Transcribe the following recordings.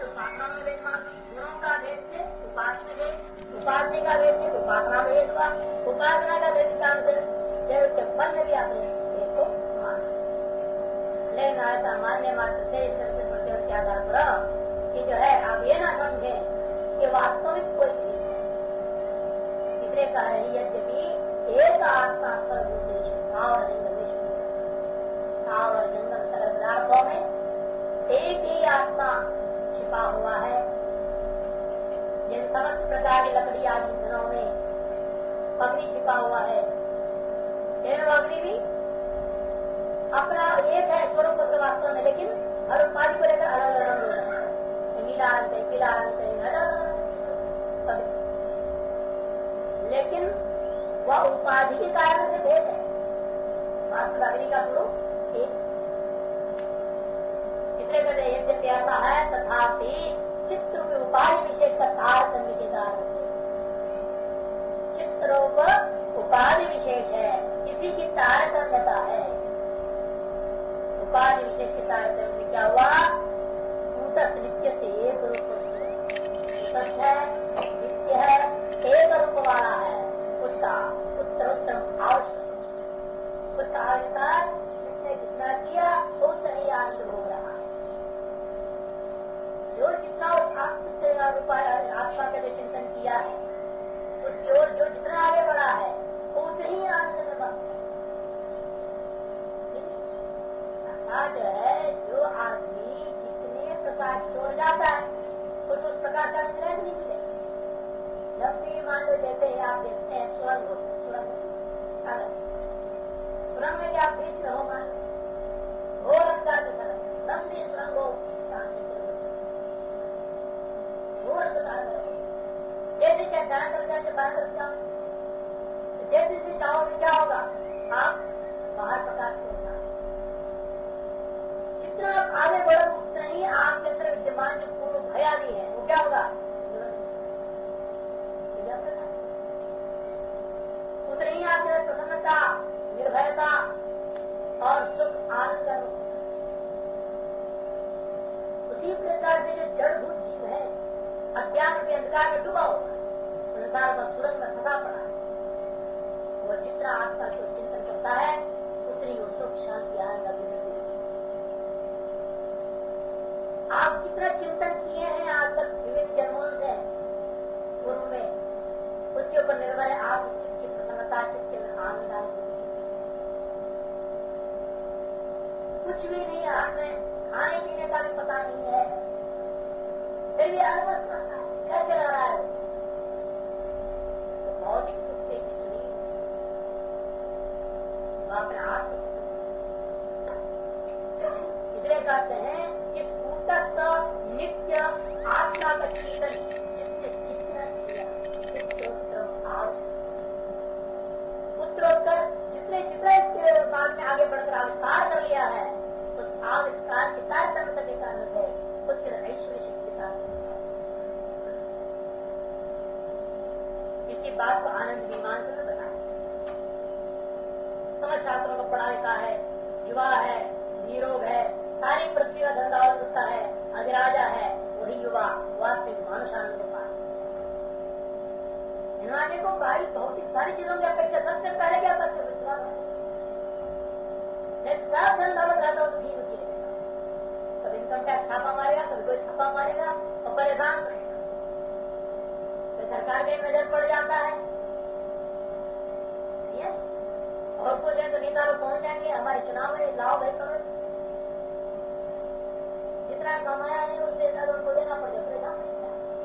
उपासना में भेद माना, गुणों का भेद से उपासना भेद, उपासना का भेद से उपासना भेद हुआ, उपासना का भेद कारण से उसके फल में भी आपने भेद को माना। लेकिन ऐसा मान्य मात्र से स्मृति के आधार पर कि जो है आप ये ना समझे कि वास्तविक कोई भेद है। इसलिए कह रहे यद्यपि एक आत्मा सर्वभूतेषु और जंगल सरल पदार्थों में एक ही आत्मा छिपा हुआ है। जिन समस्त प्रकार की लकड़ी आदि ईंधनों में अग्नि छिपा हुआ है, अग्नि भी अपना एक है स्वरूप से वास्तव में, लेकिन हर उपाधि को लेकर अलग अलग रंग हो रहा है, नीला रंग है, पीला रंग है, अलग, लेकिन वह उपाधि के कारण से भेद है। वास्तव अग्नि का स्वरूप एक। इसलिए कहते यद्यपि ऐसा है तथापि चित्र रूप उपाधि विशेष का तारतम्य के कारण से चित्रोप उपाधि विशेष है, इसी की तारतम्यता है। उपाधि विशेष के तारतम्य क्या हुआ? कूटस्थ नित्य से एक रूप है, नित्य है, एक रूप वाला है, उसका उत्तरोत्तम आवश्यक, उसका आविष्कार जिसने जितना किया उतना ही आनंद भोग रहा है। जो जितना आत्मा का जो चिंतन किया है उसकी ओर जो जितना आगे बढ़ा है उतने ही आनंद में बस जो है। जो आदमी जितने प्रकाश की ओर जाता है कुछ उस प्रकाश का मिले नहीं मिले। लक्ष्मी मान लो जैसे ही आप देखते हैं सुरंग हो, सुरंग में क्या बीच रहो मान लो घोर अंधकार की तरह लंबी सुरंग हो, घोर अंधकार में जैसे क्या दान कर जाते बाहर कर जाओ, जैसे से जाओगे क्या होगा? आप बाहर प्रकाश होगा। जितना आप आगे बढ़ो उतना ही आपके अंदर विद्यमान जो पूर्व भय आदि है वो क्या होगा? उतनी ही आपके अंदर प्रसन्नता, निर्भयता और सुख आनंद का रूप। उसी प्रकार से जो जड़भूत जीव है अज्ञान के अंधकार में डूबा हुआ है, संसार में सुरंग में फंसा पड़ा है, वह जितना आत्मा को चिंतन करता है उतनी वो सुख शांति आनंद अभिवृद्धि। आप जितना चिंतन किए हैं आज तक विभिन्न जन्मों से पूर्व में, उसके ऊपर निर्भर है आप चित्त की प्रसन्नता, चित्त के आनंद। कुछ भी नहीं हाथ में, खाने पीने का भी पता नहीं है, फिर भी अनुभव करता है क्या चला रहा है। तो भौतिक सुख से इष्ट नहीं, वो अपने आत्म इसलिए कहते हैं इस कूटस्थ नित्य आत्मा का चिंतन जिसने जितना किया उत्तरोत्तर जितने जितना इसके बाद में आगे बढ़कर आविष्कार कर लिया है उस आविष्कार की तारतम्यता के कारण है उसके ऐश्वर्य शक्ति का। इसी बात को आनंद मीमांसा में बताया। समझ शास्त्रों को पढ़ा लिखा है, युवा है, निरोग है, सारी पृथ्वी का धन दौलत उसका है, अधिराजा है, वही युवा वास्तविक मानुषानंद को पाए। हिमालय को भाई भौतिक सारी चीजों की अपेक्षा सबसे पहले क्या करते विश्वास है। सब धन दौलत रहता हो तो ठीक होती है, कभी इनकम टैक्स छापा मारेगा, कभी कोई छापा मारेगा और परेशान रहेगा, तो सरकार के नजर पड़ जाता है। और कुछ है तो नेता लोग पहुंच जाएंगे हमारे चुनाव में लाओ भाई करो, जितना कमाया नहीं उससे ज्यादा उनको देना पड़ेगा, परेशान नहीं।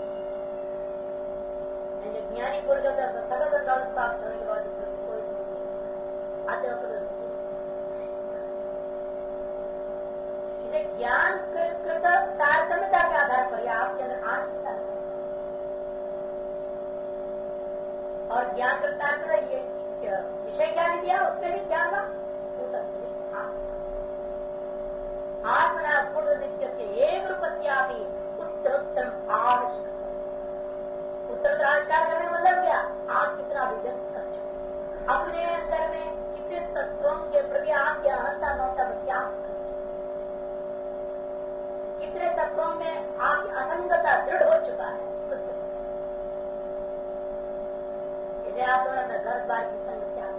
ज्ञानी पुरुष होता है सगल दौलत प्राप्त होने के बाद कोई आते ज्ञान कृत तारतम्यता के आधार पर या आपके अंदर आनंद और ज्ञान कृत तारतम्य ये विषय क्या नहीं दिया उसमें भी क्या था आत्मना पूर्ण नित्य से एक रूपस्या भी उत्तरोत्तम आवश्यक। उत्तर आविष्कार करने का मतलब क्या? आप कितना अभिव्यक्त कर चुके अपने अंदर में कितने तत्वों के प्रति आपकी अहंता ममता त्याग, कितने तत्वों में आपकी असल संगता दृढ़ हो चुका है उसको। यदि आप दोनों अपना घर द्वार की संग त्याग,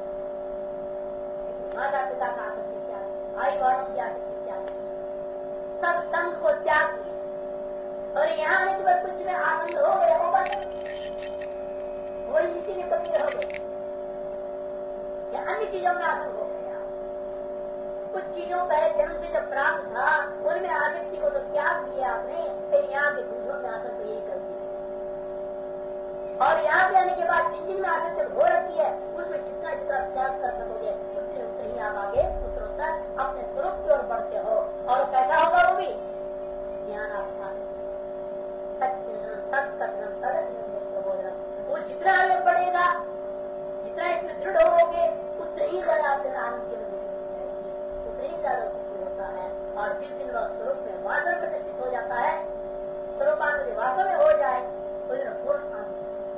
माता पिता का आसक्ति त्याग, भाई बहनों की आसक्ति त्याग, सब संग को त्याग किया और यहाँ आने के बाद कुछ में आनंद हो गया, वो बस वही इसी में कमी हो गई या अन्य चीजों में आसक्त हो गया। कुछ चीजों पहले जन्म से जब प्राप्त था उनमें आसक्ति को तो त्याग दिया आपने, फिर यहाँ के दूसरों में आसक्त यही कर दिया और यहाँ पे आने के बाद जिन जिन में आसक्ति हो रखी है उसमें जितना जितना त्याग कर सकोगे उतने उतने ही आप आगे उत्तरोत्तर अपने स्वरूप की ओर बढ़ते हो। और कैसा होगा वो भी ज्ञान आपका वो जितना आगे बढ़ेगा, जितना इसमें दृढ़ होगे उतने ही ज्यादा आपके आनंद की जाएगी, उतने ही ज्यादा सुखी होता है। और जिस दिन वह स्वरूप में वासना प्रतिष्ठित हो जाता है, स्वरूपानंद वास्तव में हो जाए उस दिन पूर्ण आनंद।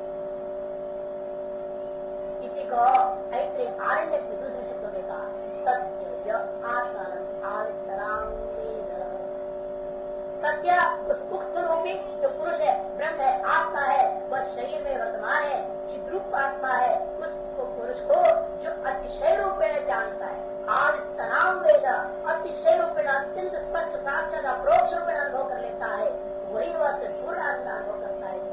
इसी को ऐसे आरण्य में दूसरे शब्दों में कहा सत्य आत्मानंद आवितराम वेद। सत्य उस उक्त रूपी जो पुरुष है, ब्रह्म है, आत्मा है, वह शरीर में वर्तमान है, चिद्रूप आत्मा है, उसको पुरुष को जो अतिशय रूपेण जानता है, आज तनाव वेद अतिशय रूपेण अत्यंत स्पष्ट साक्षात अप्रोक्ष रूपेण अनुभव कर लेता है, वही वह पूर्ण आनंद अनुभव करता है।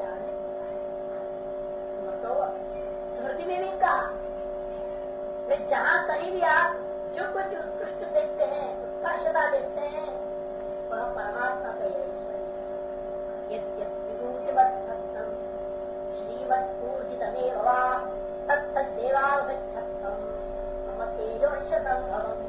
तो स्मृति में भी कहा जहाँ कहीं भी आप जो कुछ उत्कृष्ट देखते हैं, उत्कर्षता देखते हैं, वह परमात्मा का यद्यविभूतिमत्सत्तम श्रीमत्पूजितमेव वा तत्तद्देवावगच्छत्तम मम तेजोंशतम भवम्।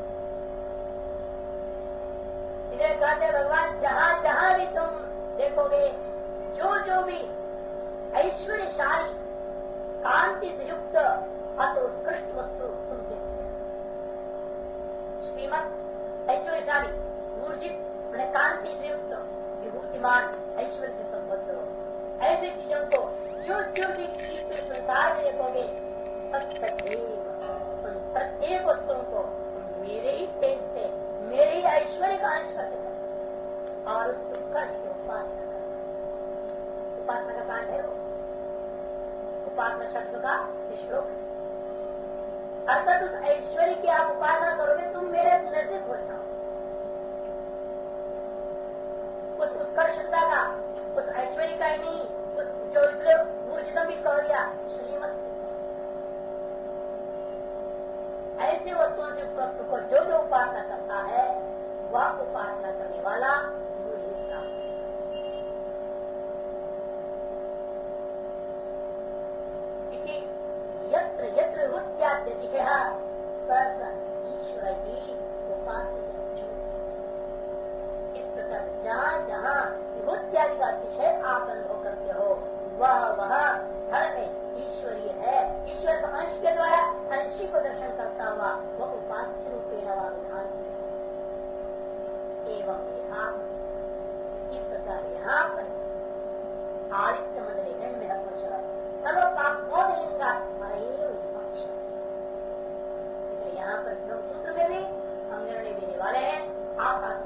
इधर कहते भगवान जहाँ जहाँ भी तुम देखोगे, जो भी ऐश्वर्यशाली कांति से युक्त अति उत्कृष्ट वस्तु तुम देखते हो, श्रीमत ऐश्वर्यशाली ऊर्जित कांति से युक्त विभूतिमान ऐश्वर्य से संबद्ध हो, ऐसी चीजों को जो भी संसार में देखोगे प्रत्येक वस्तुओं को मेरे ही तेज से, मेरे ही ऐश्वर्य का अंश करके और उस उत्कर्ष की उपासना का कांड है वो। उपासना शब्द का श्लोक अर्थात उस ऐश्वर्य की आप उपासना करोगे, तुम मेरे नजदीक हो जाओ। उस उत्कर्षता का, उस ऐश्वर्य का ही नहीं, उस जो इसलिए मूर्छितम भी कह दिया श्रीमत, ऐसी वस्तुओं से वस्तु को जो उपासना करता है वह उपासना करने वाला मुझे प्राप्त। यत्र यत्र हृत्याद्यतिशः स ईश्वर की उपासना। इस प्रकार जहाँ जहाँ विभूत्यादि का अतिशय आप अनुभव करते हो वह स्थल में ईश्वरीय है, ईश्वर का अंश के द्वारा अंशी को दर्शन करता हुआ वह उपास्य रूपेण विधान। एवं यहाँ इस प्रकार यहाँ पर आदित्य मंडल में सर्व पापोदलिंगा यहाँ पर ब्रह्मसूत्र में भी हम निर्णय देने वाले हैं। आकाश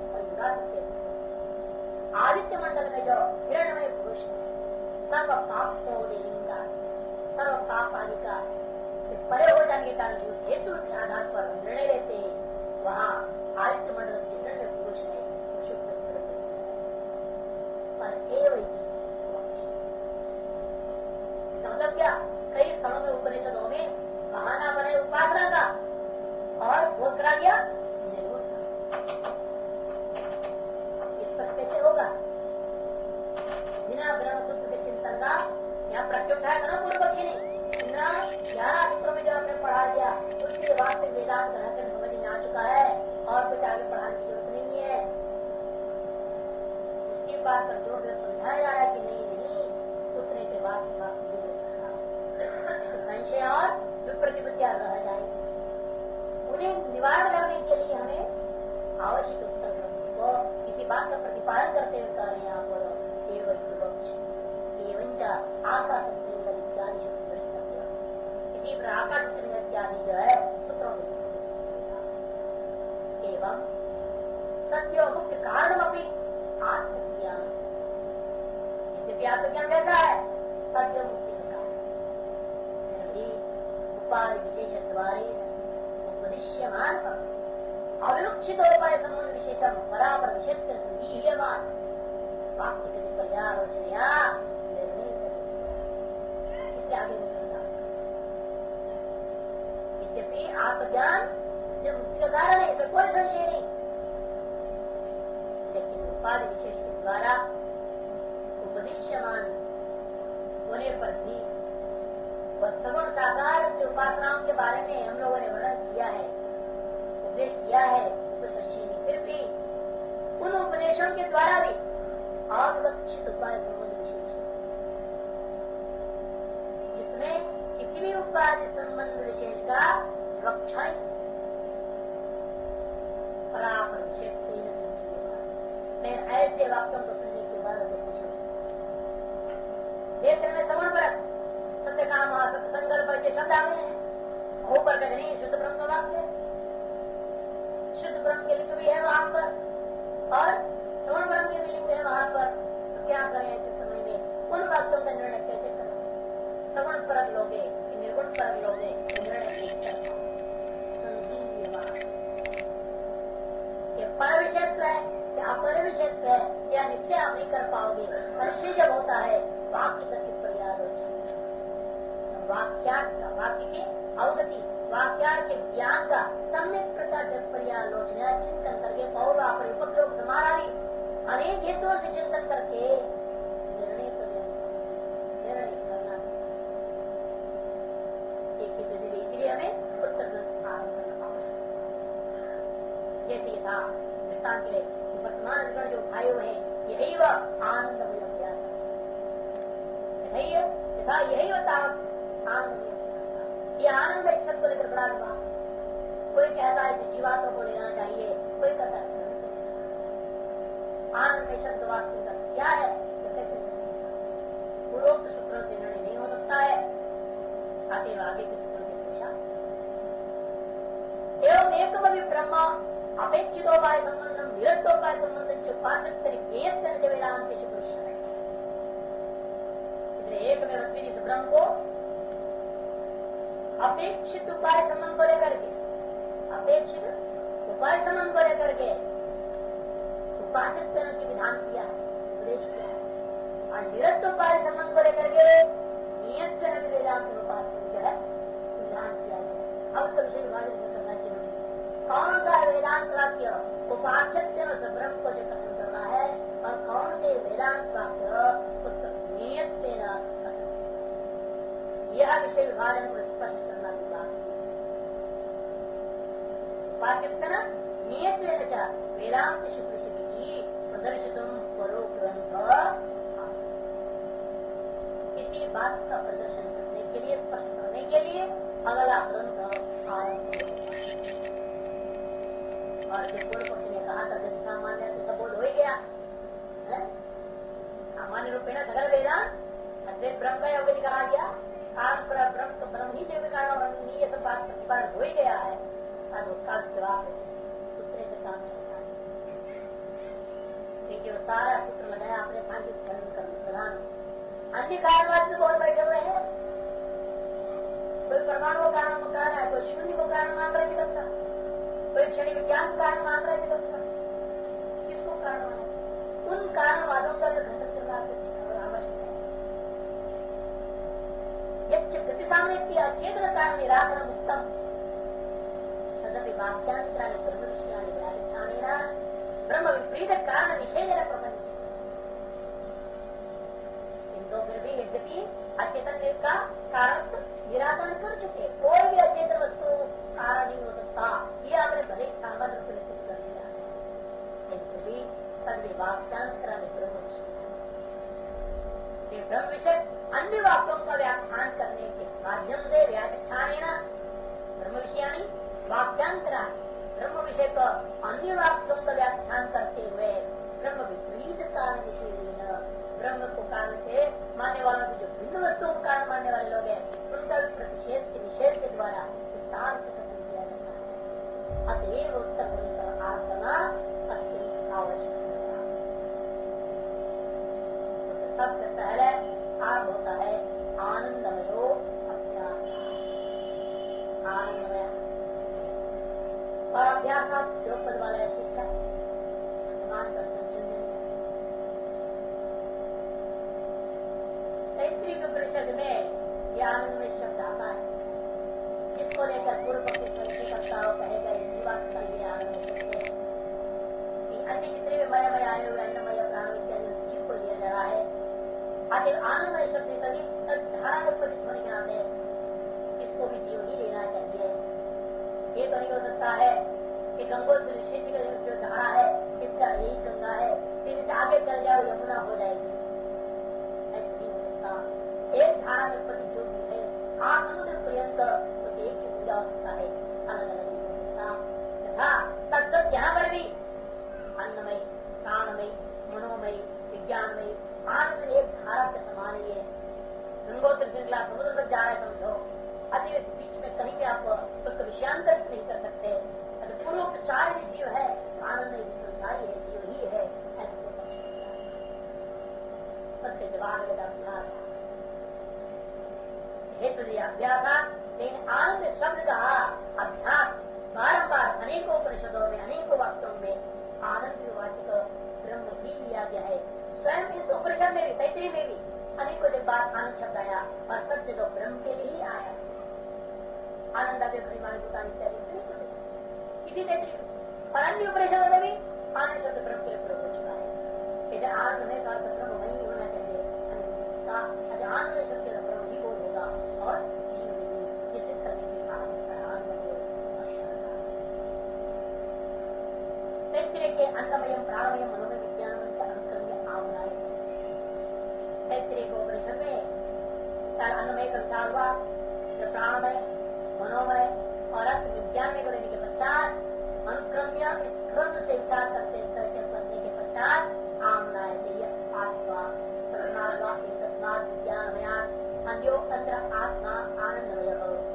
आदित्य मंडल में जो हिरण्मय पुरुष है, सर्व पापोदलिंगा, सर्व पाप आदि का परे हो जाने के कारण उस हेतु के आधार पर निर्णय लेते हैं, वहाँ आदित्य मंडल के हिरण्य पुरुष है शुद्ध पर मतलब क्या, कई स्थलों में उपनिषदों में बहाना बने उपासना का और बोध करा दिया निर्गुण। इस पर कैसे होगा बिना ब्रह्मसूत्र के चिंतन का? यहाँ प्रश्न उठाया था ना पूर्व पक्षी ने, 11 सूत्रों में जो आपने पढ़ा दिया उसके वास्तविक वेदांत रहकर समझ में आ चुका है और कुछ आगे पढ़ाने की जरूरत नहीं है। उसकी बात पर जोर देकर समझाया जा रहा है कि नहीं उतने के बाद संशय और विप्रतिपत्तियां रह जाएंगी, उन्हें निवारण करने के लिए हमें आवश्यक उत्तर को किसी बात का प्रतिपादन करते हुए कह रहे हैं आप आकाश इत्यादि इसी पर आकाश इत्यादि जो है सूत्रों में एवं सत्य मुख्य कारण अपनी आत्मज्ञान यद्यपि आत्मज्ञान कैसा है? सत्य मुक्ति का उपाधि विशेष द्वारे उपदिश्यमान अविलुक्षितोपाय संबंध विशेषम परापर विषय संदीयमान वाक्य गति पर्यालोचनया निर्णय इसके आगे निकलना। यद्यपि आत्मज्ञान जो मुक्ति का कारण है, इसमें कोई संशय नहीं, लेकिन उपाधि विशेष के द्वारा उपदिश्यमान होने पर भी वह सगुण साकार की उपासनाओं के बारे में हम लोगों ने वर्णन किया है, उपदेश किया है, कोई संशय नहीं। फिर भी उन उपदेशों के द्वारा भी अविलक्षित उपाय संबंध विशेष जिसमें किसी भी उपाधि संबंध विशेष का रक्षा परापर विषय मैं ऐसे वाक्यों को सुनने के बाद अगर पूछूं क्षेत्र में श्रवण पर सत्य काम सत्य संकल्प के शब्द आगे हैं, ऊपर का नहीं शुद्ध ब्रह्म का वाक्य, शुद्ध ब्रह्म के लिंग भी है वहां पर और श्रवण ब्रह्म के भी लिंग है वहां पर। तो क्या करें ऐसे समय में? उन वाक्यों का निर्णय कैसे करें? श्रवण परक लोगे निर्गुण परक लोगे निर्णय पर विषयत्व है या अपर विषयत्व है या निश्चय आप नहीं कर पाओगे। संशय जब होता है वाक्य कथित पर्यालोचना, वाक्यार्थ का वाक्य की अवगति वाक्यार्थ के ज्ञान का सम्यक प्रकार से पर्यालोचना चिंतन करके पौधा परिपत्रों समाराली अनेक हेतुओं से चिंतन करके निर्णय करना चाहिए। इसलिए हमें उत्तर आरम्भ करना आवश्यक है। जैसे यथा दृष्टांत के लिए वर्तमान अधिकरण जो उठाए हुए हैं यही वह आनंदमय अभ्यास यथा यही होता आनंदमय। ये आनंद शब्द को लेकर बड़ा विवाद, कोई कहता है कि जीवात्मा को लेना चाहिए, कोई कहता है आनंद शब्द वास्तव का क्या है तो कैसे पूर्वोक्त सूत्रों से निर्णय नहीं हो सकता है। अतएव आगे के सूत्रों से पूछा एवं एकम भी ब्रह्म अपेक्षितोपाय संबंधम विरक्तोपाय संबंधम उपासित वेदांत एक में इस ब्रह्म को अपेक्षित उपाय संबंध को लेकर के अपेक्षित उपाय संबंध को लेकर के उपासित करने की विधान किया है, उपदेश किया है। और निरस्त उपाय संबंध को लेकर के नियत वेदांत उपासन जो है विधान किया है। अब उसका विषय विभाजन करना जरूरी है। कौन सा वेदांत वाक्य उपासित ब्रह्म को जो कथन करना है और कौन से वेदांत वाक्य उसका नियत देना, यह विषय विभाजन को स्पष्ट करना की बात। उपासित नियत वेदांत शुक्ल प्रदर्शित परो ग्रंथ किसी बात का प्रदर्शन करने के लिए स्पष्ट करने के लिए अगला ग्रंथ आरंभ। और जो पूर्व पक्ष ने कहा था कि सामान्य तो बोध हो ही गया, सामान्य रूप में सगल वेदांत अद्वैत ब्रह्म का योग कहा गया, काल पर ब्रह्म तो ब्रह्म ही जैव कारण ये सब बात प्रतिपादन हो ही गया है। और उसका जवाब सूत्र से काम चलता है, देखिए वो सारा सूत्र लगाया अपने सांख्यिक धर्म कर्म प्रधान अन्य कारणवाद से बोल बैठे हुए हैं। कोई परमाणु को कारण मान रहा है, कोई शून्य को कारण मान रहा है जगत, कोई क्षणिक विज्ञान को कारण मान रहा है जगत का। किसको कारण माना? उन कारणवादों का जो खंडन करना आवश्यक है। गति सामने किया चेतन कारण निराकरण उत्तम तदपि वाक्यांतराणि ब्रह्म विषयाणि व्याख्यानेन ब्रह्म विपरीत कारण निषेधन प्रपंच। इनको फिर भी यद्यपि अचेतन का कारण निराकरण कर चुके, कोई भी अचेतन वस्तु कारण नहीं हो सकता, ये आपने भले सामान्य रूप में सिद्ध कर दिया है। किंतु भी तद वाक्यांतराणि ब्रह्म विषय ब्रह्म विषय अन्य वाक्यों का व्याख्यान करने के माध्यम से व्याख्यान ब्रह्म विषयानी वाक्यांतराणि ब्रह्म विषय को अन्य वाक्यों का व्याख्यान करते हुए ब्रह्म विपरीत कारण विषय ब्रह्म को कारण से मानने वालों की जो भिन्न वस्तुओं को कारण मानने वाले लोग हैं उनका प्रतिषेध के निषेध के द्वारा विस्तार से कथन किया जाता है। अतएव उत्तर आत्मा अत्यंत आवश्यक है। सबसे पहले आरंभ होता है आनंदमयो अभ्यास। आनंदमय और अभ्यास जो पद वाला है शिक्षा वर्तमान का संचिंतन। तैतृक उपनिषद में यह आनंदमय शब्द आता है, जिसको लेकर पूर्व पक्षी संशय करता हो कहेगा ये जीवात्मा ये आनंदमय शब्द है। अन्य जितने भी मयमय आए हुए अन्नमय प्राण इत्यादि जीव को लिया जा रहा है। आखिर आनंदमय शब्द कभी धारा में पतित होने के नाते इसको भी जीव ही लेना चाहिए। ये तो नहीं हो सकता है कि गंगोत्री विशेष जो धारा है इसका यही गंगा है, फिर इसे आगे चल जाओ यमुना हो जाएगी, ऐसा नहीं हो सकता। एक धारा में पतित जो भी है आसमुद्र पर्यंत उसे एक ही पूजा हो सकता है, अलग अलग नहीं हो सकता। तथा तत्व यहाँ पर भी अन्नमय प्राणमय मनोमय विज्ञानमय आनंद एक धारा के समान ही है। गंगोत्री श्रृंखला समुद्र तक जा रहा है समझो, अति बीच में कहीं भी आप उसका विषयांतरित नहीं कर सकते। पूर्वोपचार भी जीव है, आनंद विचारी है, जीव ही है, ऐसा तो पक्ष उसके जवाब में अभ्यास हेतु दिया अभ्यास। लेकिन आनंद शब्द का अभ्यास बारम्बार अनेकों परिषदों में अनेकों वाक्यों में आनंद विवाचक ब्रह्म ही लिया गया है। स्वयं इस उपनिषद में भी तैतृय में भी अनेकों जब बार आनंद शब्द आया और सब जगह ब्रह्म के लिए ही आया। आनंद इसी तैतृय और अन्य उपनिषदों में भी आनंद शब्द ब्रह्म के लिए प्रयोग हो चुका है। इधर आनंद में का ब्रह्म वही होना चाहिए, आनंद शब्द के ब्रह्म ही बोध होगा और जीव भी इसे करने की तैतृय के अन्नमय प्राणमय मनोमय विज्ञान अनुक्रम्य आमनाय। तैतृय को उपनिषद में अन्नमय का विचार हुआ, प्राणमय मनोमय और अर्थ विज्ञान में लेने के पश्चात अनुक्रम्य इस क्रम से विचार करते करने के पश्चात आमनाय आत्मा तस्मात् विज्ञानमयात् अन्यो अत्र आत्मा आनंदमय।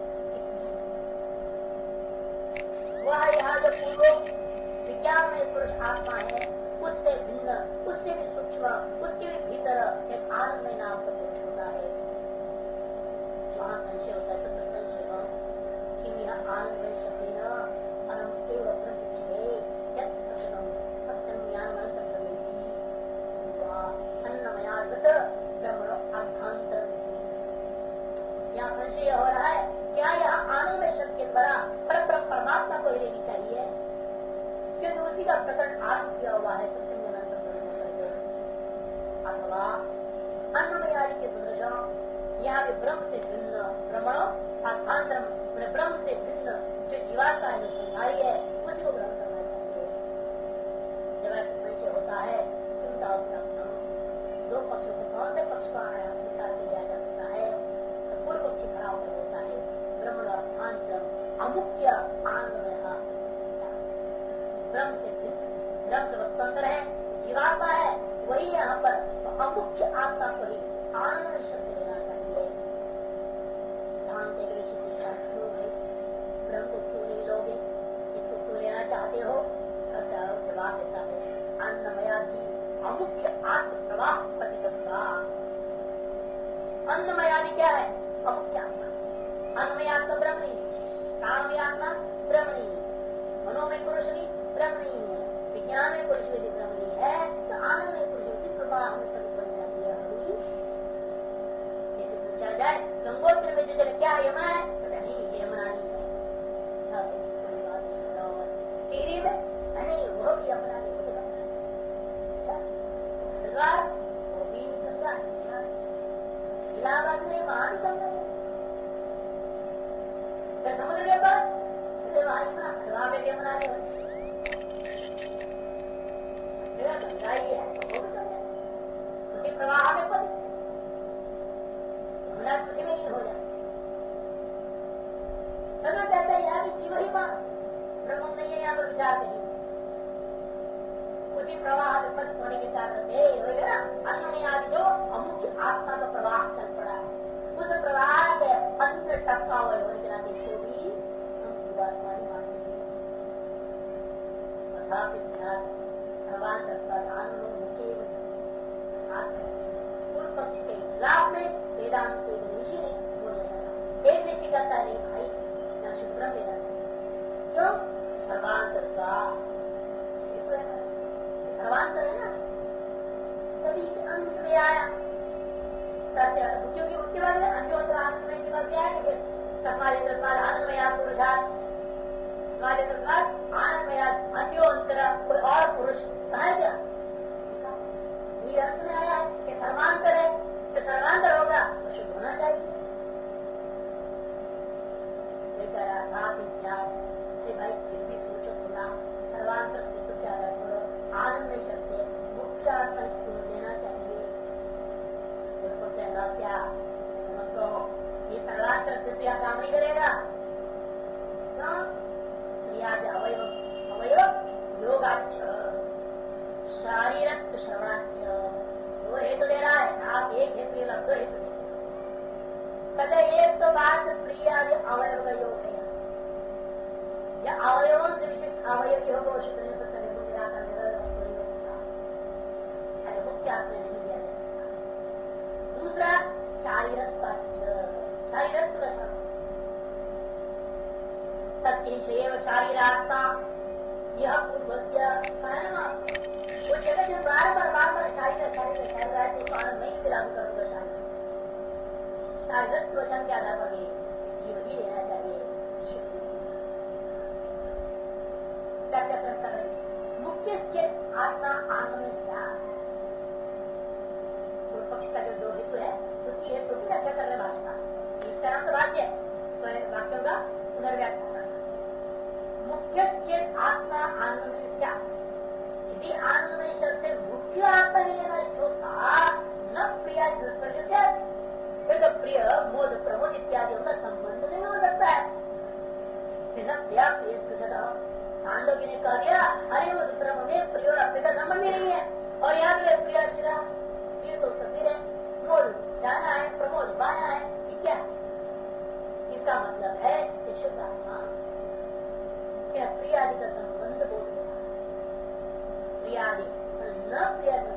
वह यहाँ जो पूर्व विज्ञान में पुरुष आत्मा है उससे भिन्न, उससे भी सूक्ष्म, उसके भी भीतर एक आनंदमय नाम का पुरुष होता है। वहाँ संशय होता है तो संशय हो कि यह आनंदमय शब्द सत्यम ज्ञान अन्नमयागत ब्रह्मणो अर्थांतर। यहाँ संशय हो रहा है क्या यह आनंदमय शब्द के द्वारा परब्रह्म परमात्मा को लेनी चाहिए, क्योंकि उसी का प्रकरण आरंभ किया हुआ है सत्यम अथवा अन्नमय आदि के सदृश यहाँ भी ब्रह्म से भिन्न ब्रह्मणो अर्थांतरम, ब्रह्म से भिन्न जो जीवात्मा है जो संसारी है उसी को ग्रहण करना चाहिए। जब ऐसा संशय होता है दो पक्षों को कौन से पक्ष को स्वीकार किया जा सकता है, तो पूर्व पक्षी खड़ा होकर होता है ब्रह्म अर्थांतरम अमुख्य आनंदमय। ब्रह्म से ब्रह्म से स्वतंत्र है, जीवात्मा है, वही यहाँ पर तो अमुख्य आत्मा को ही आनंद शब्द लेना चाहिए। ब्रह्म को क्यों नहीं लोगे, इसको क्यों लेना चाहते हो? जवाब देता है अन्नमयादि अमुख्य आत्म प्रवाह प्रतिबद्धा। अन्नमयादि क्या है? अमुख्य आत्मा। अन्नमय आत्मा ब्रह्म नहीं, प्राणमय आत्मा ब्रह्म नहीं, मनोमय पुरुष नहीं ब्रह्म नहीं है, विज्ञान में पुरुष यदि ब्रह्म नहीं है तो आनंद में पुरुष उसी प्रकार हमें सभी बन जाती है। जैसे पूछा जाए गंगोत्री में जो जल क्या यमुना है, नहीं यमुना नहीं है। टीरी में नहीं, वो भी यमुना नहीं, वो भी गंगा, इलाहाबाद में वहां भी गंगा है, समुद्र के पास वहां पे यमुना नहीं होती, गंगा ही है, उसी प्रवाह में पद यमुना तुझे में ही हो जाए। करना चाहता है यहाँ भी जीव ही मान, ब्रह्म नहीं है यहाँ पर विचार नहीं, उसी प्रवाह में पद होने के कारण होगा ना। अन्न में आदि जो अमुख्य आत्मा का प्रवाह चल पड़ा है, उस प्रवाह के अंत टपका हुए होने के नाते इसको भी हम जीवात्मा ही मानेंगे। तथापि सर्वांतर मुख्य में वेदांत ऋषि ने बोलने लगा। एक ऋषि कहता है भाई यहाँ शुद्ध ब्रह्म वेदांत क्यों सर्वांतर का सर्वांतर है ना, तभी अंत में आया क्योंकि उसके बाद अंत्योत्तर आनंदमय के बाद आया कि तस्माद आनंदमया पुरुषार्थ आनंदमया अंत्योत्तर कोई और पुरुष कहा है क्या? ये अर्थ में आया है कि सर्वांतर है, तो सर्वांतर होगा तो शुद्ध होना चाहिए। भाई फिर भी सोचो थोड़ा सर्वांतर से तो क्या करो आनंद शब्द मुख्य अर्थ को देना चाहिए। कहना क्या समझो ये सर्वांतर से क्या काम नहीं करेगा क्यों? अवयव अवयव योगाच्छ शारीरक श्रवणाच्छ दो हेतु दे रहा है। आप एक हेतु लग दो हेतु पहले एक तो बात प्रिय आदि अवयव का योग है या अवयवों से विशिष्ट अवयवी होगा शुद्ध नहीं सकता मुख्य हाथ में नहीं दिया जाता। दूसरा शारीरक शारीरक तत्व शारीरात्मा यह पूर्वज्ञ वो जगह जो बार बार शारीर है तो कारण नहीं विराम करूंगा। शारीरक वचन के आधार पर जीवन ही रहना चाहिए। मुख्य चेत आत्मा आनंद में क्या पूर्व पक्ष का जो दो हेतु है उसकी हेतु की व्याख्या कर रहे भाषा। इसका नाम तो भाष्य स्वयं वाक्यों का पुनर्व्याख्या करना। मुख्य चेत आत्मा आनंद में क्या यदि आनंदमय शब्द से मुख्य आत्मा ही लेना होता न प्रिया फिर तो प्रिय मोद प्रमोद इत्यादि का संबंध नहीं हो सकता है। सांडोगी ने कह दिया अरे उस ब्रह्म में प्रिय और अप्रिय का संबंध ही नहीं है और यहाँ भी प्रिय शिरा प्रिय तो शरीर है, मोद जाना है, प्रमोद बाया है, क्या इसका मतलब है कि शुद्ध आत्मा क्या प्रियादि का संबंध बोल रहा है। प्रियादि न प्रियादि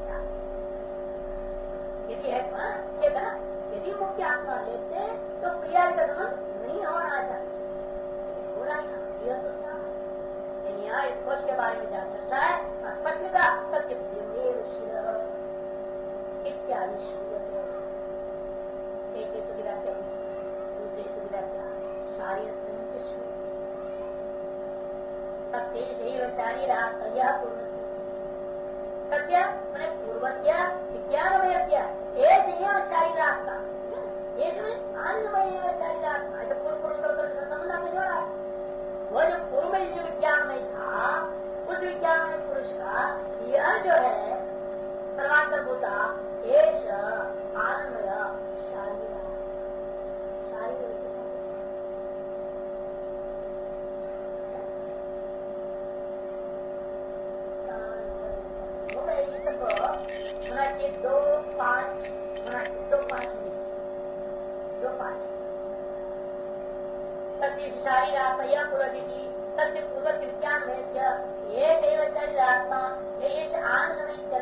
यदि है चेतना यदि मुख्य आत्मा लेते तो प्रियादि का संबंध नहीं होना चाहिए, हो रहा है प्रिय तो यहाँ स्पर्श के बारे में जहाँ चर्चा है स्पष्टता सत्य इत्यादि एक हेतु की व्याख्या दूसरे हेतु की व्याख्या शारीर शारीर यह पूर्ण सत्य मैंने पूर्वत्या विज्ञानमय शारीरात्मा ये आनंदमय शारीरात्मा ऐसा पूर्व संबंध में जोड़ा है। वह जो पूर्व जो विज्ञान में था उस विज्ञान में पुरुष का यह जो है सर्वांतर भूता एष आनंदमय शारीर होना चाहिए 2-5 सत्य शारीरात्मया पुरदिति सत्य पूर्व विज्ञान में ये शरीरात्मा ये आनंद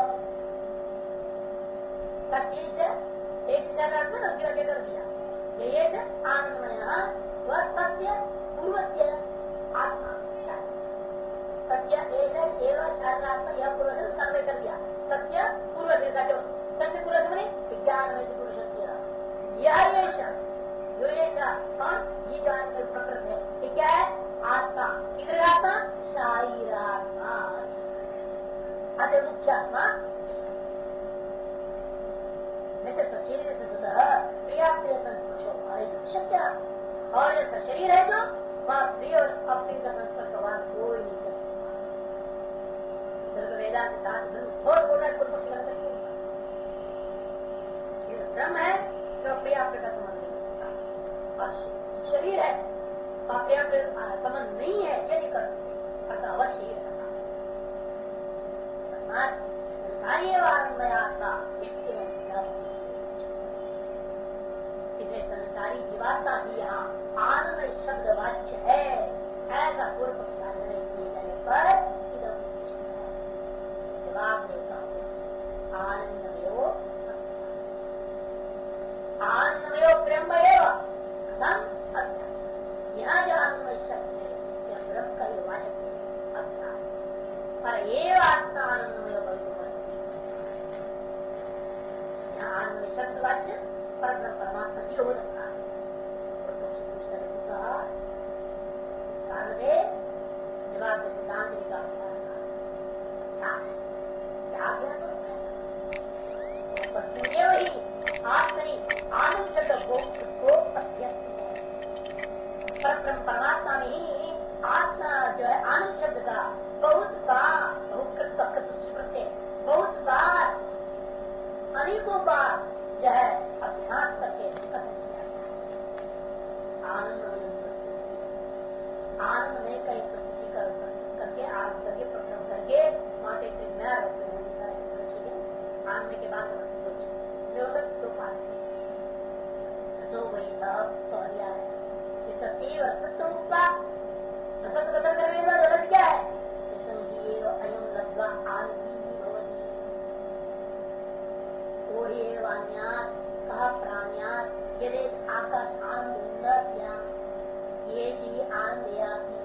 सत्य एक शरीरात्मा ने उसकी वजह कर दिया ये आनंदमय वह सत्य पूर्वत्य आत्मा सत्य एवं शारीरात्मा यह पूर्व सर्वे कर दिया सत्य पूर्व सत्य पूर्व से विज्ञान में पुरुष यह जो ये कौन ये जो आत्मा प्रकृत है ये क्या है आत्मा किधर आत्मा शारीरात्मा अतः मुख्य आत्मा शरीर से प्रिया प्रिय संस्पर्श शक्य और ये शरीर है जो वह प्रिय और अप्रिय का संस्पर्श भगवान कोई नहीं कर सकता। वेदांत सिद्धांत बहुत बोल रहा है पूर्व पक्ष गलत ब्रह्म है जो प्रिया प्रिय का संबंध शरीर है संबंध नहीं है ये नहीं कर सकते अतः अवश्य ही रहना इसलिए संसारी जीवात्मा भी यहाँ आनंद शब्द वाच्य है ऐसा पूर्व पक्ष का निर्णय किए जाने पर जवाब देता हूँ आनंद में वो शब्दवाच्य परब्रह्म परमात्मा की हो सकता है। जवाब में सिद्धांत निकाल क्या वही आत्मनि आनंद शब्द को अभ्यस्त है। परब्रह्म परमात्मा में ही आत्मा जो है आनंद शब्द का बहुत बार बहुत बार अनेकों बार जो है अभ्यास करके कथन किया गया। आनंद में कई प्रस्तुति करके आनंद करके प्रकरण करके माटे आनंद के बाद तो पास सो वही है सत्य उपा सत्य कथन करने का गलत क्या है? अयम लब्धा कहा प्राण्यात यदेश आकाश आनंद ये श्री आनंद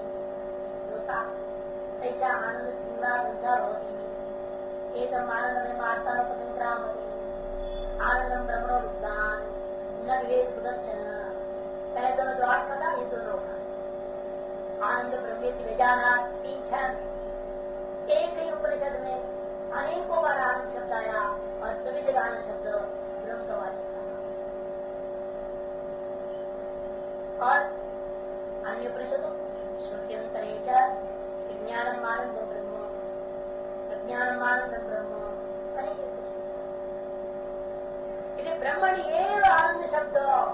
ऐसा आनंद सुनना गंधा होती एक आनंद में माता संक्रामती आनंदम ब्रह्मणो विद्वान न विवेक बुदश्चन। पहले दोनों जो आत्मा था ये दोनों का आनंद ब्रह्मेति विजाना तीन छंद एक ही उपनिषद में अनेकों बार आनंद शब्द आया और सभी जगह आनंद शब्द ब्रह्म का वाचक और अन्य उपनिषदों श्रुत्यंतरे विज्ञानम आनंदम ब्रह्म प्रज्ञानम आनंदम ब्रह्म अनेक ब्रह्मण एव आनंद शब्द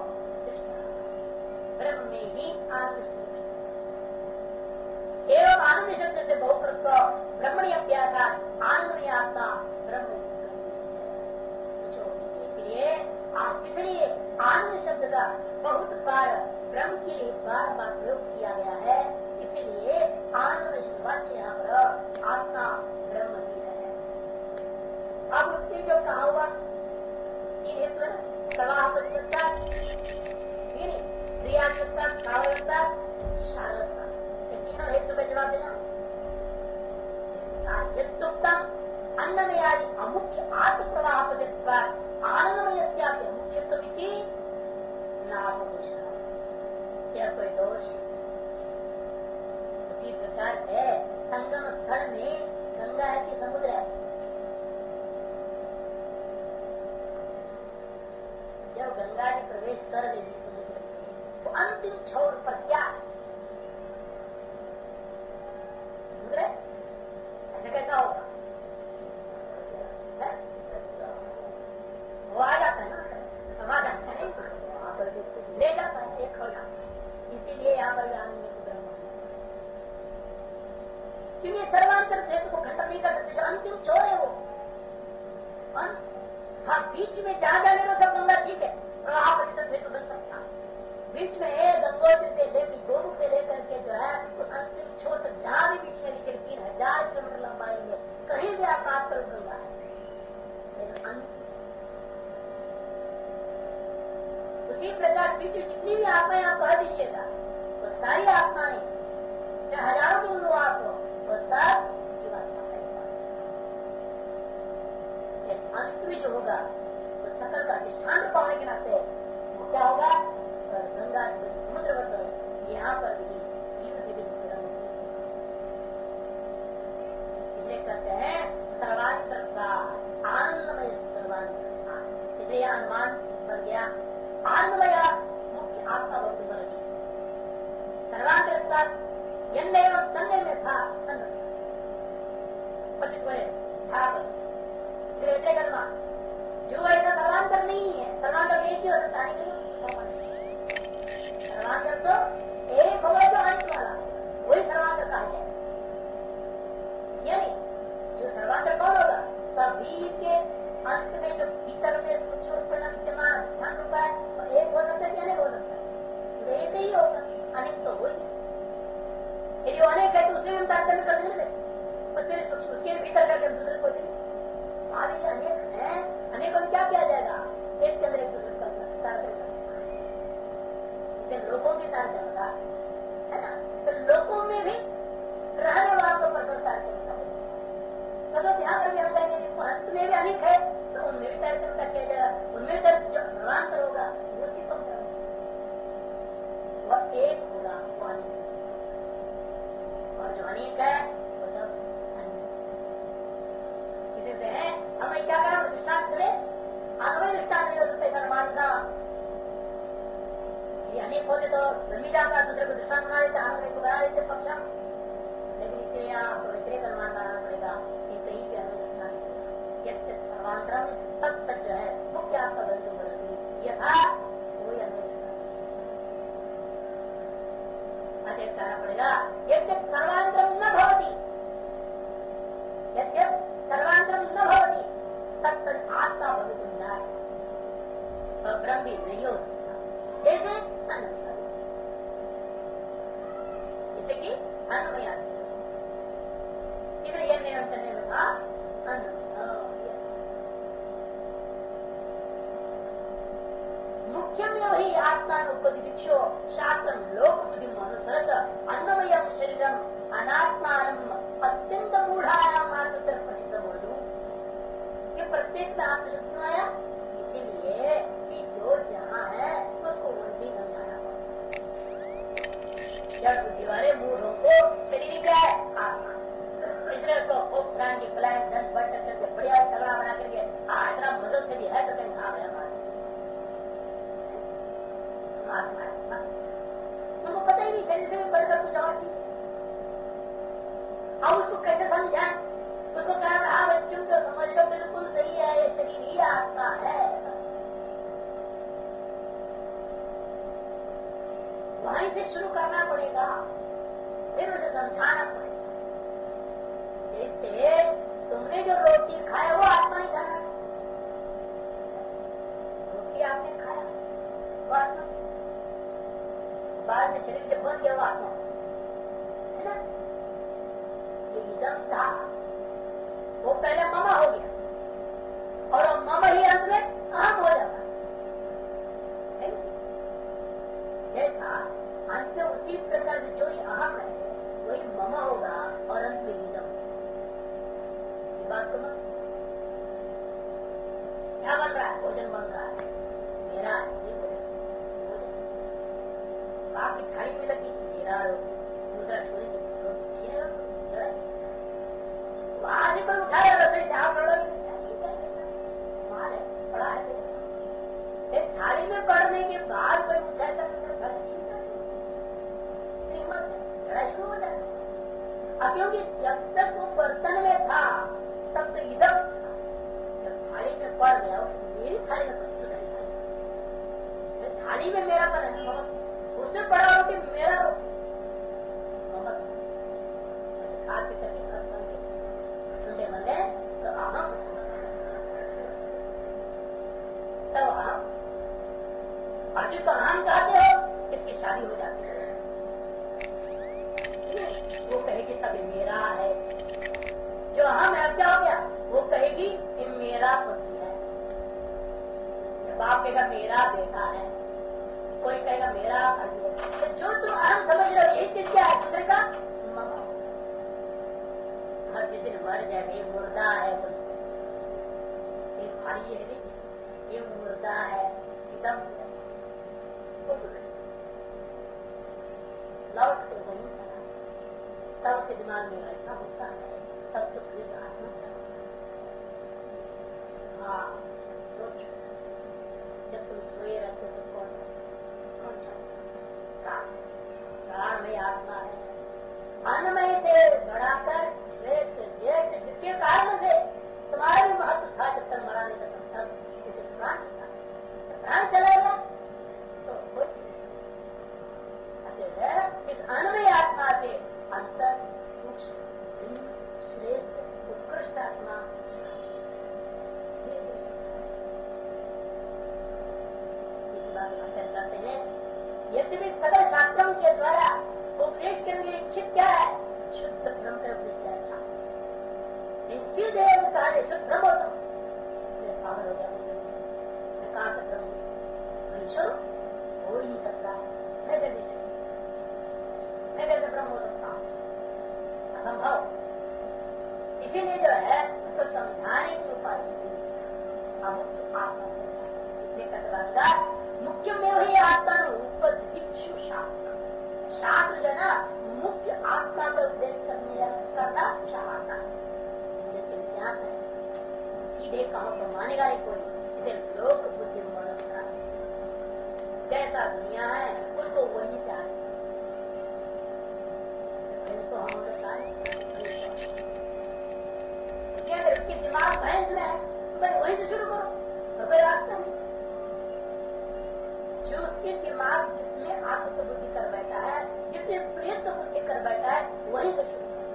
ब्रह्म में ही आनंद शब्द एवं आनंद शब्द से बहुकृत ब्रह्मणी अभ्यास आनंदमय आत्मा ब्रह्म। इसलिए आनंद शब्द का बहुत बार ब्रह्म के लिए बार बार प्रयोग किया गया है। इसीलिए आनंद शब्दवाच्य यहाँ पर आत्मा ब्रह्म ही है। अब उसके जो कहा हुआ सवाहता क्रियात्मकता सावयवता शारदता तीनों हेतु में जवाब देना। यत्तुक्तम अन्नमय आदि अमुख्य आत्म प्रवाह पद्धति आनंदमय मुख्यत्व नामोष यह कोई दोष उसी प्रकार है। संगम स्थल में गंगा है कि समुद्र है? जब गंगा ने प्रवेश कर लेगी समुद्र तो अंतिम छोर पर क्या है? समुद्र ऐसा कैसा होगा? वो आ जाता है ना, समा जाता है, वहां पर ले जाता है, एक हो जाता है। इसीलिए यहाँ पर आनंद ब्रह्म क्योंकि सर्वांतर हेतु को खत्म नहीं कर सकते। जो अंतिम छोर है वो हाँ बीच में जहाँ जाने में सब गंगा ठीक है, प्रवाह प्रतिशत हेतु बन सकता है। बीच में गंगोत्री से लेकर गोमुख से लेकर के जो है उस अंतिम छोर तक जहाँ भी बीच में निकल 3000 किलोमीटर लंबाई में कहीं भी आप प्राप्त करो गंगा है। उसी प्रकार बीच में जितनी भी आत्माएं आप कह दीजिएगा वो सारी आत्माएं चाहे हजारों के लोग आप हो वो सब जीवात्मा अंत में जो होगा तो सकल का अधिष्ठान पाने के नाते वो क्या होगा? गंगा समुद्र यहाँ पर भी जीव से भी इसलिए कहते हैं सर्वांतर का आनंदमय सर्वांतर। इसलिए अनुमान बन गया आनंदमय मुख्य आत्मा वस्तु बन गई। सर्वांतर तन्ने में था जो ऐसा सर्वांतर नहीं है। सर्वांतर एक ही हो सकता है, सर्वांतर तो एक होगा जो अंत वाला वही सर्वांतर कहा जाए। यानी जो सर्वांतर कौन होगा? सभी के अंत में जो भीतर में सूक्ष्म रूप में विद्यमान स्थान रूप है और एक हो सकता है कि अनेक हो सकता है? एक ही होगा, अनेक तो वही। यदि वो अनेक है तो उसमें हम तारतम्य कर देंगे उसके भीतर करके दूसरे को देंगे। अनेक है, अनेक को क्या किया जाएगा? एक के अंदर एक दूसरे का तारतम्य इसे लोगों की तारतम्य है ना। तो लोगों में भी रहने वालों पर तारतम्य तो ध्यान करके हम कहेंगे अंत में भी अनेक है तो उनमें भी तारतम्य किया जाएगा, उनमें भी सर्वांतर होगा वो उसकी कमतर होगा, वह एक होगा वो अनेक, और जो अनेक है वो सब अन्य। इसे से है हमें क्या करना दृष्टांत से अन्वय दृष्टांत नहीं हो सकते कर्मांधा, ये अनेक होते तो जमी जाता दूसरे को दृष्टांत बना देते, अन्वय को बना देते पक्षा, लेकिन इसे आपको व्यतिरेक अनुमान बनाना पड़ेगा कि कहीं भी अन्वय दृष्टांत सर्वांतरम तब तक जो है मुख्य आपका बंधु बदलती यथा कोई अन्वय दृष्टांत कहना पड़ेगा यद्य सर्वांतरम न भवती, यद्य सर्वांतरम न भवती तब तक आत्मा भवितुम न, और ब्रह्म भी नहीं हो सकता जैसे जैसे कि अन्वय आदि, इसलिए यह नियम करने में था मुख्य में वही आत्मान उपदिक्षो शास्त्र लोक बुद्धि अनुसरत अन्नमयम शरीरम अनात्मान अत्यंत मूढ़ायाम मात्र प्रसिद्ध बोलू, ये प्रत्येक में आत्मशक्ति में आया, इसीलिए कि जो जहाँ है उसको वही समझाना पड़ता। जड़ बुद्धि वाले मूढ़ों को शरीर क्या है आत्मा, इसलिए उसको प्राण की पलायन धन बढ़ करके बढ़िया तगड़ा बना करके इतना मदद से भी है तो कहीं भाग रहा आत्मा, उनको पता ही नहीं शरीर से भी बढ़कर कुछ और चीज। अब उसको कैसे समझाएं, उसको कह रहा बच्चों को समझ लो बिल्कुल सही है, ये शरीर ही आत्मा है, वहीं से शुरू करना पड़ेगा, फिर उसे समझाना पड़ेगा। जैसे तुमने जो रोटी खाया वो आत्मा ही खाना, रोटी आपने खाया वो आत्मा, बाद में शरीर से बन गया वो आत्मा है ना। ये इदम था वो पहले ममा हो गया, और वो ममा ही अंत में अहम हो जाता है। जैसा अंत में उसी प्रकार से जो ही अहम है वही ममा होगा और अंत में इदम। ये बात तो क्या बन रहा है, भोजन बन रहा है मेरा, ये भोजन आपकी थाली में लगी मेरा रोटी, दूसरा छोरी रोटी छीनेगा, वहां से कोई उठाया रसोई से आप पड़ा है, थाली में पड़ने के बाद कोई उठाया लड़ाई शुरू हो जाए। अब क्योंकि जब तक वो बर्तन में था तब तो इधर था, जब थाली में पड़ गया मेरी थाली में थाली में मेरा पर है, उससे बड़ा रोटी मेरा रोटी खाते करके ठंडे बने तो अहम, तब अहम, और जिसको अहम कहते हो इसकी शादी हो जाती है, वो कहेगी तब मेरा है, जो अहम है क्या हो गया, वो कहेगी कि मेरा पति है, बाप कहेगा मेरा बेटा है, कोई कहेगा मेरा भाई है, तो जो तुम अहम समझ रहे हो यही चीज क्या है, दूसरे का ममा। हर जिस दिन मर जाएगा ये मुर्दा है, ये भारी है, ये मुर्दा है, एकदम लौट के वही करा, तब उसके दिमाग में ऐसा होता है, तब तो फिर आत्मा। हाँ सोचो, जब तुम सोए रहते तो कौन प्राण में आत्मा है, अन्नमय से बढ़ाकर श्रेष्ठ ज्येष्ठ जिसके कारण से तुम्हारा भी महत्व था, जब तक मरा नहीं था तब तक प्राण चलाएगा तो इस अन्नमय आत्मा से अंतर सूक्ष्म श्रेष्ठ उत्कृष्ट आत्मा करते हैं। यद्यपि सकल शास्त्रों के द्वारा उपदेश के लिए इच्छित क्या है, शुद्ध ब्रह्म का उपदेश है, सीधे कहा शुद्ध ब्रह्म हो तो पागल हो जाए, कहा से ब्रह्म ईश्वर हो ही नहीं सकता, मैं कैसे ब्रह्म हो सकता हूँ, असंभव। इसीलिए जो है उसको समझाने की उपाय अमुक्त आत्मा, मुख्य में वही आत्मा उपदिक्षु शास्त्र, शास्त्र जो है ना मुख्य आत्मा का उपदेश करना चाहता है, लेकिन क्या है सीधे कहो तो मानेगा नहीं कोई, इसे लोक बुद्धि मनोस्था जैसा दुनिया है उनको वही चाहिए, तो हम उसके दिमाग भैंस में है तो भाई वहीं से शुरू करो, तो कोई रास्ता नहीं। जो उसके दिमाग जिसमें आत्म बुद्धि कर बैठा है, जिसमें प्रियत्व बुद्धि कर बैठा है, वहीं से शुरू करो।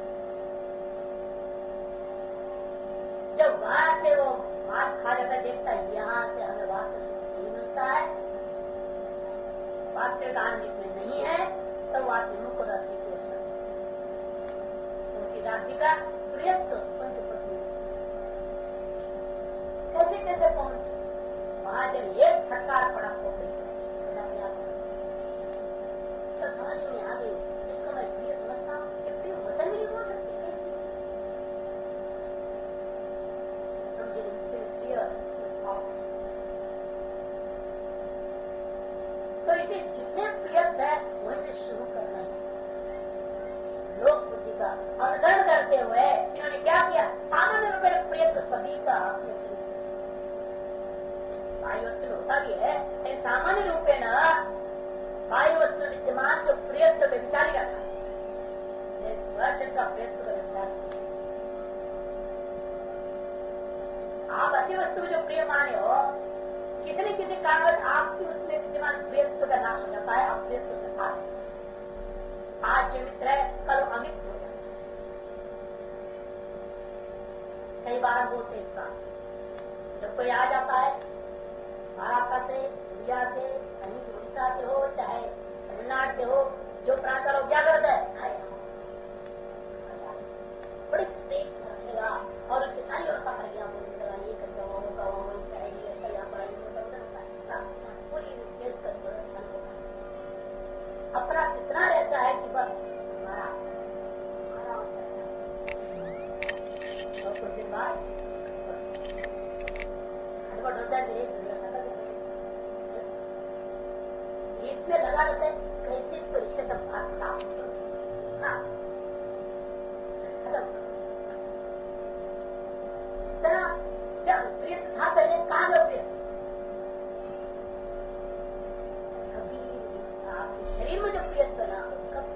जब वहां से वो मार खा जाता देखता है यहाँ से हमें वास्तव नहीं मिलता है, वास्तविक आनंद इसमें नहीं है, तो वहां से मुख राशि की ओर तुलसीदास जी का प्रियत्व पंचपत्नी कैसे कैसे पहुंचे वहां जब एक फटकार पड़ा हो गई तो समझ में आ गई, जिसको मैं प्रिय समझता हूँ कि प्रिय वचन नहीं बोल सकती कैसे समझे प्रिय। तो इसे जिसमें प्रियत है वहीं से शुरू करना है। लोक बुद्धि का अनुसरण करते हुए इन्होंने क्या किया, सामान्य रूप में प्रियत्व सभी का अपने शुरू बाह्य वस्तु में होता भी है, लेकिन सामान्य रूप में न बाह्य वस्तु विद्यमान जो प्रियत्व में विचारी जाता है, स्पर्श का प्रियत्व का विचार। आप अति वस्तु को जो प्रिय माने हो, किसी न किसी कारणवश आपकी उसमें विद्यमान प्रियत्व का नाश हो जाता है, आप प्रियत्व से खा आज जो मित्र है कल अमित हो जाता है। कई बार हम बोलते हैं जब कोई आ जाता है महाराष्ट्र से, इंडिया से, कहीं उड़ीसा से हो चाहे तमिलनाडु से हो, जो प्रांत लोग क्या करते हैं बड़ी तेज रखेगा और उससे सारी व्यवस्था कर गया, ये करके होगा वही चाहिए, ऐसा यहाँ पढ़ाई पूरी अपना कितना रहता है कि बस हमारा और कुछ दिन बाद हड़बड़ होता है, इसमें लगा रहता है कैसे तो इससे सब बात प्राप्त इतना जब प्रिय था पहले कहाँ लो प्रिय आपके शरीर में जो प्रियत्व ना हो कब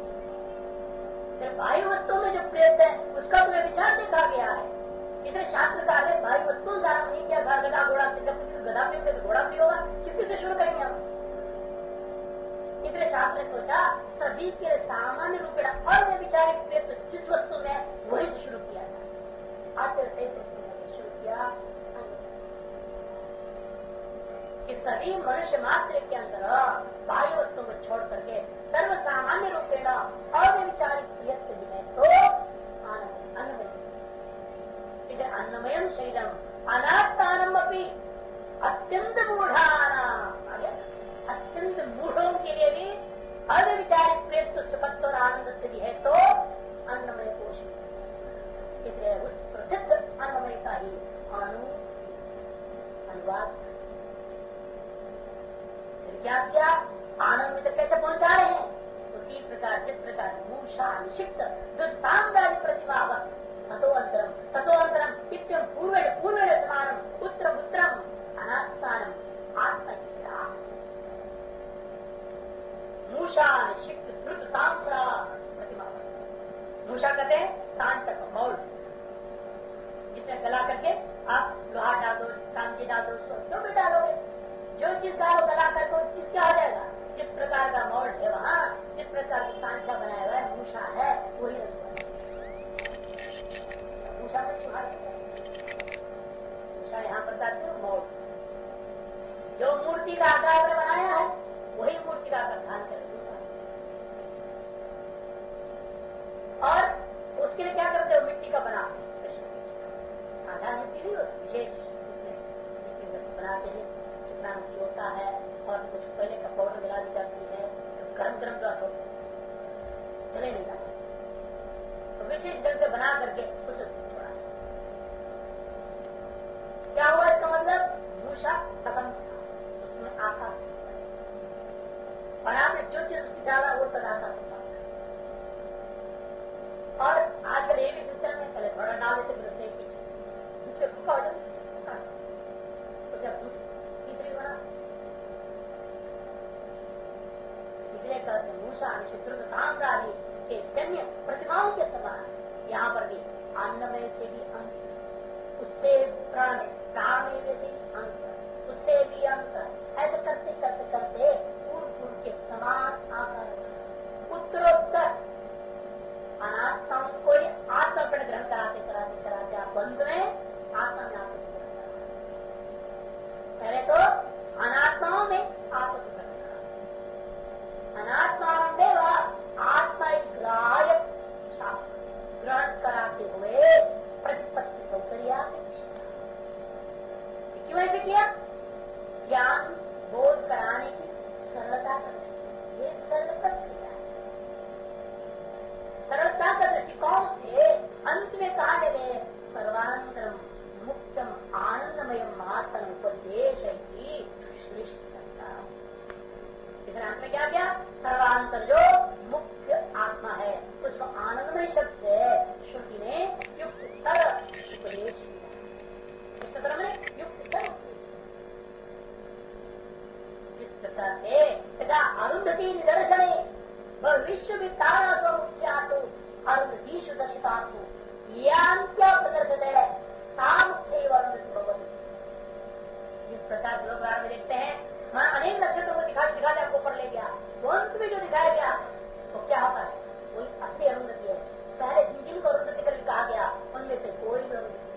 बाह्य वस्तुओं में जो प्रियत्व है उसका तुम्हें विचार देखा गया है। इसलिए शास्त्रकार ने बाह्य वस्तुओं से आरम्भ नहीं किया, गधा घोड़ा गधा प्रिय तो घोड़ा प्रिय होगा, किसी से शुरू करेंगे हम। इसलिए शास्त्र ने सोचा सभी के सामान्य रूप में और विचारिक प्रियत्व जिस वस्तु में वही शुरू किया था। आज शुरू किया कि सभी मनुष्य मात्र के अंदर बाह्य वस्तुओं को छोड़ करके सर्व सामान्य रूप में अव्यविचारिक प्रियत्व भी है तो अन्नमय, अन्नमयम शरीरम अनात्मानम अपनी अत्यंत मूढ़ानाम, अत्यंत मूढ़ों के लिए भी अव्यविचारिक प्रियत्व सुखत्व और आनंद भी है तो अन्नमय कोश। इसलिए उस प्रसिद्ध अन्नमय का ही अनुवाद क्या किया, आनंद में तो कैसे पहुंचा रहे हैं, उसी प्रकार जिस प्रकार मूषा निषिक्त दुर्तांगादि प्रतिभा तथोअंतरम इत्यम पूर्वेण पूर्वेण समानम उत्तर उत्तरम अनास्थानम आत्मचित्ता। मूषा निषिक्त दुर्तांगा प्रतिभा, मूषा कहते हैं सांचक मौल, जिसमें गला करके आप लोहा डाल दो, चांदी डाल दो, जो भी डालोगे, जो चीज डालो गला करके वो चीज क्या हो जाएगा। जिस प्रकार का मोल्ड है वहाँ, जिस प्रकार की सांचा बनाया हुआ है, मूषा है वही मूषा में चुहा, मूषा यहाँ पर जाते हो मोल्ड, जो मूर्ति का आकार बनाया है वही मूर्ति का आकार धारण कर और उसके लिए क्या करते हो, मिट्टी का बना आधार मिट्टी नहीं होती, विशेष बनाते हैं, चिकना मिट्टी होता है और कुछ पहले का पाउडर मिला दी जाती है, तो गर्म गर्म ग्लास होते हैं, चले नहीं जाते, तो विशेष ढंग से बना करके उसे छोड़ा। क्या हुआ इसका मतलब, मूषा खत्म, उसमें आकार और आपने जो चीज डाला वो तक आकार होता है। और आजकल ये भी सिस्टम है, पहले थोड़ा डाल देते फिर उससे पीछे दूसरे भूखा हो जाए उसे तीसरी बना। इसलिए कहते मूषा शत्रुतांत्रादि के जन्य प्रतिमाओं के समान यहाँ पर भी अन्नमय से भी अंत, उससे प्राण में से भी अंत, उससे भी अंत, ऐसे करते करते करते पूर्व के समान आकार उत्तरोत्तर अनात्माओं को ही आत्मा पर ग्रहण कराते कराते कराते आप बंद में आत्मा में आत्म पहले तो अनात्माओं में आत्म अनात्माओं में वह आत्मा ग्राह्य ग्रहण कराते हुए प्रतिपत्ति सौकर्यापेक्षा। क्यों ऐसे किया? ज्ञान बोध कराने की सरलता कर, ये सरल प्रक्रिया है। सरलता का दृष्टिकोण से अंत में कहा गए सर्वानंतरम मुक्तम आनंदमयम आत्म उपदेश की श्रेष्ठता। इस अंत में क्या क्या? सर्वांतर जो मुख्य आत्मा है उसको आनंदमय शब्द से श्रुति ने युक्त स्तर उपदेश किया। इस तरह में युक्त स्तर उपदेश जिस प्रकार से तथा अरुंधति निदर्शन विश्व वितारासु मुख्यासु अरुंधतीषु दर्शितासु यांत्य प्रदर्शित है सामुख्य अरुंधति भगवती। जिस प्रकार से लोग में देखते हैं अनेक नक्षत्रों को दिखाते आपको पढ़ ले गया, तो अंत में जो दिखाया गया तो क्या होता है? वही असली अरुंधति है। पहले जिन जिन को अरुंधति करके कहा गया उनमें से कोई भी अरुंधति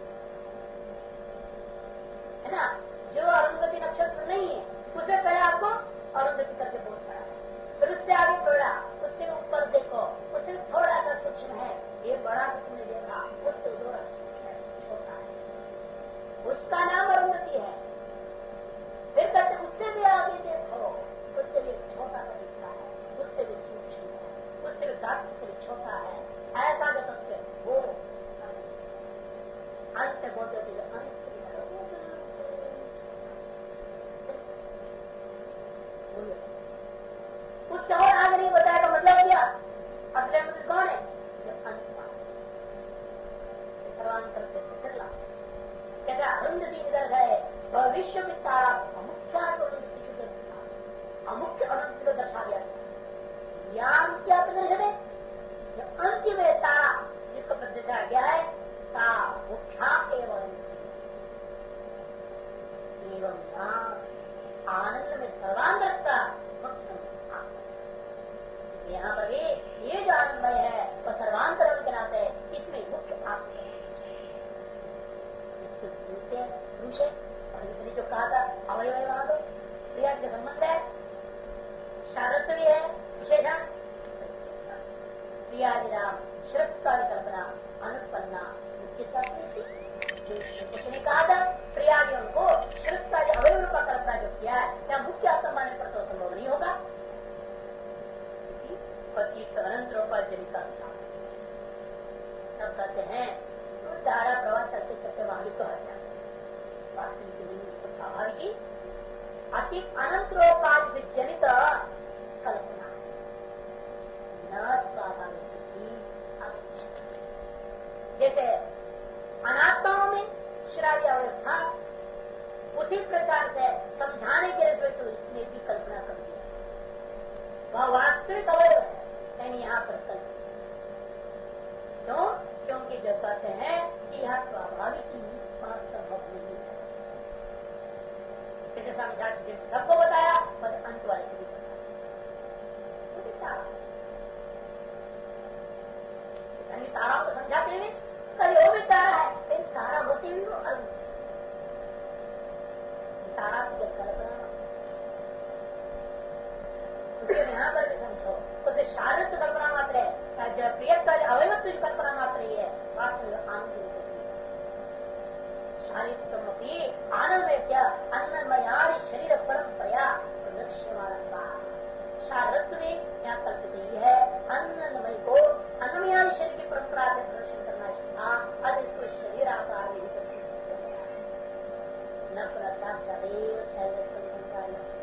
है ना। जो अरुंधति नक्षत्र नहीं है उसे पहले आपको अरुंधति करके बोल पड़ा है, फिर उससे आगे बढ़ा, उससे ऊपर देखो, उससे थोड़ा सा सूक्ष्म है, ये बड़ा तो तुमने देखा, उससे छोटा है, उसका नाम अरुंधति है। फिर कहते उससे भी आगे देखो, उससे भी छोटा सा दिखता है, उससे भी सूक्ष्म है, उससे भी गाढ़ से भी छोटा है, ऐसा जो तत्व वो अंत बोलते अंत उससे और आगे नहीं बताया। मतलब क्या? असली मंदिर कौन है? जब अंत सर्वांतर से चला कहते अरुंधति निदर्श है भविष्य में तारा अमुख्य अमुख्य अरुंधति को दर्शा गया। यहाँ क्या प्रदर्शन है? जब अंतिम तारा जिसको प्रदर्शाया गया है सा मुख्या एवं आनंद में सर्वांतरता यहाँ पर ये जो आनंदमय है वह सर्वांतरण के नाते इसमें मुख्य आत्मा पुरुष है। और दूसरी जो कहा था अवयव वहां तो क्रिया के संबंध है, शारत्व भी है विशेषण क्रियादिनाम श्रृत्ता कल्पना अनुत्पन्ना मुख्यता उसने कहा था क्रियादियों को श्रृत्ता अवयव रूप कल्पना जो किया है क्या मुख्य आत्मा मानने पर तो संभव नहीं होगा। अनंत रूपा जनिका तब कहते हैं तो धारा प्रवाह चलते चलते वहां भी तो हट जाता है। वास्तविक स्वाभाविक ही अति अनंत रूपादि से जनित कल्पना न स्वाभाविक जैसे अनात्माओं में श्राव्य अवस्था उसी प्रकार से समझाने के लिए तो इसमें भी कल्पना कर दिया। वह वास्तविक अवयव है यानी यहाँ पर कल्पना क्यों? क्योंकि जब कहते हैं कि यह स्वाभाविक ही संभव नहीं है। जैसे समझा सबको बताया पर अंत वाले को भी बताया ताराओं को समझाते हुए कल वो भी तारा है लेकिन तारा होते हुए वो अलग तारा की जब कल्पना उसे यहाँ पर भी समझो उसे शारीरिक कल्पना मात्र है जब प्रियता अवयवत्व की कल्पना मात्र ही है वास्तविक आनंद शारीरिक आनंद अन्नमयादि शरीर परंपरा प्रदर्शमान शारीरत्व में यहाँ कल्पित ही है अन्नमय को अन्नमयादि शरीर की परंपरा से प्रदर्शन करना चाहिए। आज इसको न पुनः साक्षादेव शैव